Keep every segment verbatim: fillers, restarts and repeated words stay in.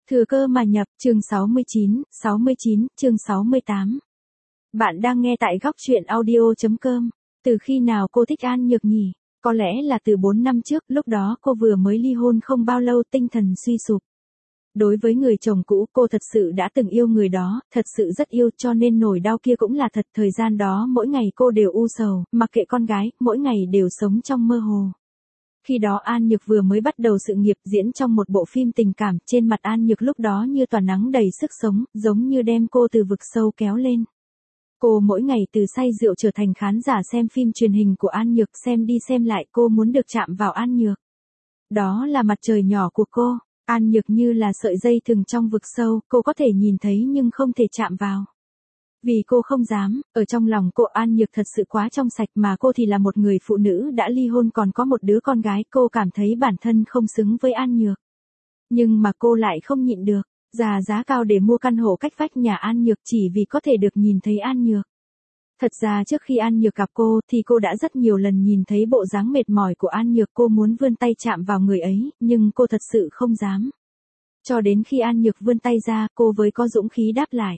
Thừa cơ mà nhập, chương sáu mươi chín, sáu mươi chín, chương sáu mươi tám. Bạn đang nghe tại góc truyện audio.com. Từ khi nào cô thích An Nhược nhỉ? Có lẽ là từ bốn năm trước, lúc đó cô vừa mới ly hôn không bao lâu, tinh thần suy sụp. Đối với người chồng cũ, cô thật sự đã từng yêu người đó, thật sự rất yêu, cho nên nỗi đau kia cũng là thật. Thời gian đó mỗi ngày cô đều u sầu, mặc kệ con gái, mỗi ngày đều sống trong mơ hồ. Khi đó An Nhược vừa mới bắt đầu sự nghiệp diễn trong một bộ phim tình cảm, trên mặt An Nhược lúc đó như tỏa nắng đầy sức sống, giống như đem cô từ vực sâu kéo lên. Cô mỗi ngày từ say rượu trở thành khán giả xem phim truyền hình của An Nhược, xem đi xem lại, cô muốn được chạm vào An Nhược. Đó là mặt trời nhỏ của cô, An Nhược như là sợi dây thừng trong vực sâu, cô có thể nhìn thấy nhưng không thể chạm vào. Vì cô không dám, ở trong lòng cô An Nhược thật sự quá trong sạch, mà cô thì là một người phụ nữ đã ly hôn còn có một đứa con gái, cô cảm thấy bản thân không xứng với An Nhược. Nhưng mà cô lại không nhịn được, ra giá cao để mua căn hộ cách vách nhà An Nhược chỉ vì có thể được nhìn thấy An Nhược. Thật ra trước khi An Nhược gặp cô thì cô đã rất nhiều lần nhìn thấy bộ dáng mệt mỏi của An Nhược, cô muốn vươn tay chạm vào người ấy, nhưng cô thật sự không dám. Cho đến khi An Nhược vươn tay ra, cô mới có dũng khí đáp lại.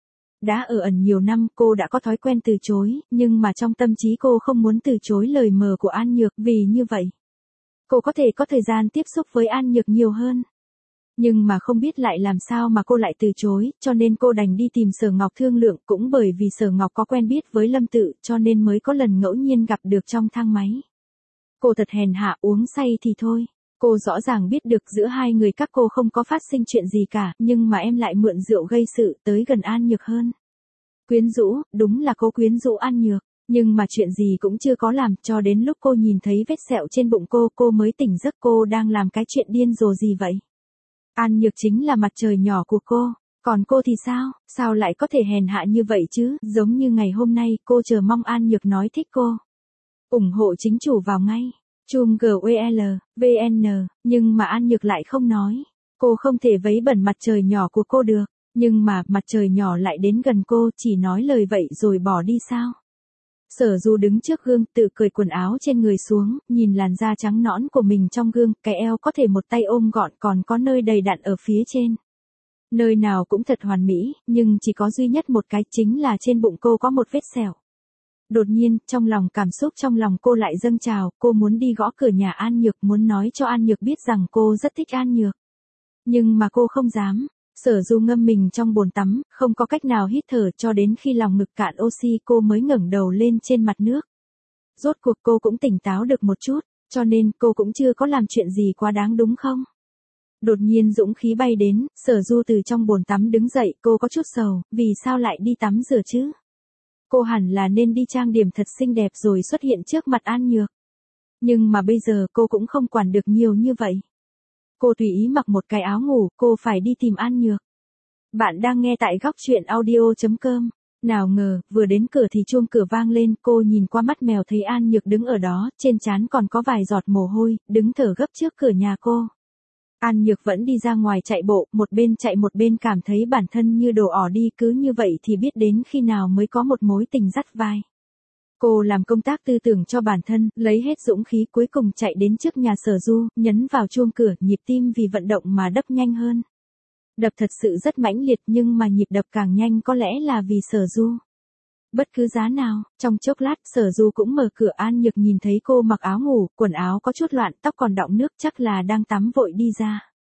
Đã ở ẩn nhiều năm, cô đã có thói quen từ chối, nhưng mà trong tâm trí cô không muốn từ chối lời mời của An Nhược, vì như vậy cô có thể có thời gian tiếp xúc với An Nhược nhiều hơn. Nhưng mà không biết lại làm sao mà cô lại từ chối, cho nên cô đành đi tìm Sở Ngọc thương lượng, cũng bởi vì Sở Ngọc có quen biết với Lâm Tự, cho nên mới có lần ngẫu nhiên gặp được trong thang máy. Cô thật hèn hạ, uống say thì thôi. Cô rõ ràng biết được giữa hai người các cô không có phát sinh chuyện gì cả, nhưng mà em lại mượn rượu gây sự, tới gần An Nhược hơn. Quyến rũ, đúng là cô quyến rũ An Nhược, nhưng mà chuyện gì cũng chưa có làm, cho đến lúc cô nhìn thấy vết sẹo trên bụng cô, cô mới tỉnh giấc. Cô đang làm cái chuyện điên rồ gì vậy? An Nhược chính là mặt trời nhỏ của cô, còn cô thì sao, sao lại có thể hèn hạ như vậy chứ? Giống như ngày hôm nay, cô chờ mong An Nhược nói thích cô. Ủng hộ chính chủ vào ngay. Chum giê u lờ, vê en, nhưng mà An Nhược lại không nói. Cô không thể vấy bẩn mặt trời nhỏ của cô được, nhưng mà mặt trời nhỏ lại đến gần cô, chỉ nói lời vậy rồi bỏ đi sao? Sở Du đứng trước gương, tự cởi quần áo trên người xuống, nhìn làn da trắng nõn của mình trong gương, cái eo có thể một tay ôm gọn, còn có nơi đầy đặn ở phía trên. Nơi nào cũng thật hoàn mỹ, nhưng chỉ có duy nhất một cái, chính là trên bụng cô có một vết sẹo. Đột nhiên, trong lòng cảm xúc trong lòng cô lại dâng trào, cô muốn đi gõ cửa nhà An Nhược, muốn nói cho An Nhược biết rằng cô rất thích An Nhược. Nhưng mà cô không dám. Sở Du ngâm mình trong bồn tắm, không có cách nào hít thở, cho đến khi lòng ngực cạn oxy cô mới ngẩng đầu lên trên mặt nước. Rốt cuộc cô cũng tỉnh táo được một chút, cho nên cô cũng chưa có làm chuyện gì quá đáng đúng không? Đột nhiên dũng khí bay đến, Sở Du từ trong bồn tắm đứng dậy, cô có chút sầu, vì sao lại đi tắm rửa chứ? Cô hẳn là nên đi trang điểm thật xinh đẹp rồi xuất hiện trước mặt An Nhược. Nhưng mà bây giờ cô cũng không quản được nhiều như vậy. Cô tùy ý mặc một cái áo ngủ, cô phải đi tìm An Nhược. Bạn đang nghe tại góc truyện audio.com. Nào ngờ, vừa đến cửa thì chuông cửa vang lên, cô nhìn qua mắt mèo thấy An Nhược đứng ở đó, trên trán còn có vài giọt mồ hôi, đứng thở gấp trước cửa nhà cô. An Nhược vẫn đi ra ngoài chạy bộ, một bên chạy một bên cảm thấy bản thân như đồ ỏ đi, cứ như vậy thì biết đến khi nào mới có một mối tình dắt vai. Cô làm công tác tư tưởng cho bản thân, lấy hết dũng khí, cuối cùng chạy đến trước nhà Sở Du, nhấn vào chuông cửa, nhịp tim vì vận động mà đập nhanh hơn. Đập thật sự rất mãnh liệt, nhưng mà nhịp đập càng nhanh có lẽ là vì Sở Du. Bất cứ giá nào, trong chốc lát, Sở Du cũng mở cửa. An Nhược nhìn thấy cô mặc áo ngủ, quần áo có chút loạn, tóc còn đọng nước, chắc là đang tắm vội đi ra.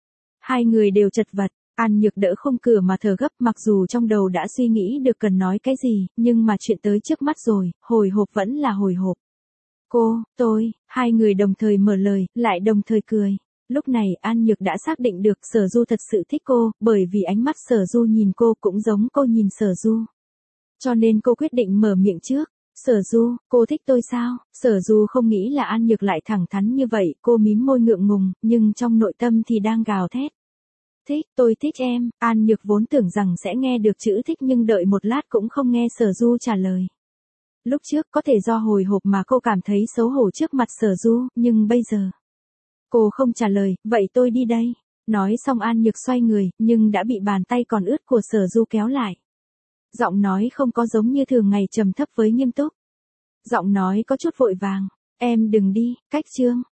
Hai người đều chật vật. An Nhược đỡ khung cửa mà thở gấp, mặc dù trong đầu đã suy nghĩ được cần nói cái gì, nhưng mà chuyện tới trước mắt rồi, hồi hộp vẫn là hồi hộp. Cô, tôi, hai người đồng thời mở lời, lại đồng thời cười. Lúc này An Nhược đã xác định được Sở Du thật sự thích cô, bởi vì ánh mắt Sở Du nhìn cô cũng giống cô nhìn Sở Du. Cho nên cô quyết định mở miệng trước. Sở Du, cô thích tôi sao? Sở Du không nghĩ là An Nhược lại thẳng thắn như vậy, cô mím môi ngượng ngùng, nhưng trong nội tâm thì đang gào thét. Thích, tôi thích em. An Nhược vốn tưởng rằng sẽ nghe được chữ thích, nhưng đợi một lát cũng không nghe Sở Du trả lời. Lúc trước có thể do hồi hộp mà cô cảm thấy xấu hổ trước mặt Sở Du, nhưng bây giờ cô không trả lời, vậy tôi đi đây. Nói xong An Nhược xoay người, nhưng đã bị bàn tay còn ướt của Sở Du kéo lại. Giọng nói không có giống như thường ngày trầm thấp với nghiêm túc. Giọng nói có chút vội vàng, em đừng đi, cách chương.